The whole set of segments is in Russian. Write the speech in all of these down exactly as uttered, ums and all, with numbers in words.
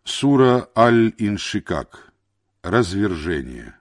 Сура Аль-Иншикак. Развержение.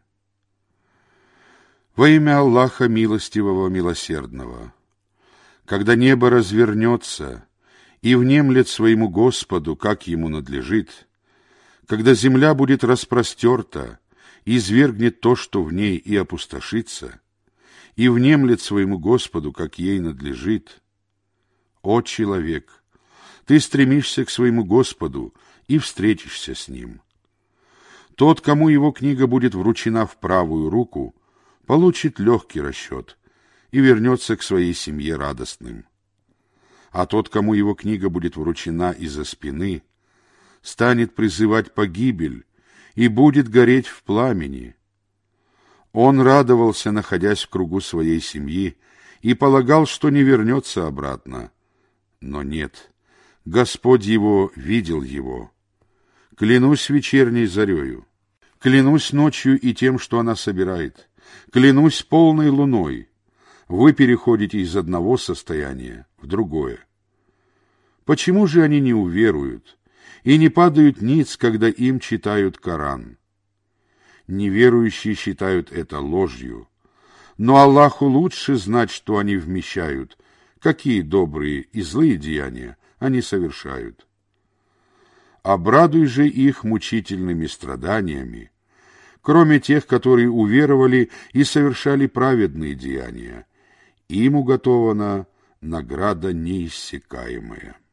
Во имя Аллаха Милостивого Милосердного. Когда небо развернется и внемлет своему Господу, как ему надлежит, когда земля будет распростерта и извергнет то, что в ней, и опустошится, и внемлет своему Господу, как ей надлежит, о человек, ты стремишься к своему Господу и встретишься с Ним. Тот, кому его книга будет вручена в правую руку, получит легкий расчет и вернется к своей семье радостным. А тот, кому его книга будет вручена из-за спины, станет призывать погибель и будет гореть в пламени. Он радовался, находясь в кругу своей семьи, и полагал, что не вернется обратно. Но нет, Господь его видел его. Клянусь вечерней зарею, клянусь ночью и тем, что она собирает, клянусь полной луной. Вы переходите из одного состояния в другое. Почему же они не уверуют и не падают ниц, когда им читают Коран? Неверующие считают это ложью, но Аллаху лучше знать, что они вмещают, какие добрые и злые деяния они совершают. Обрадуй же их мучительными страданиями, кроме тех, которые уверовали и совершали праведные деяния. Им уготована награда неиссякаемая.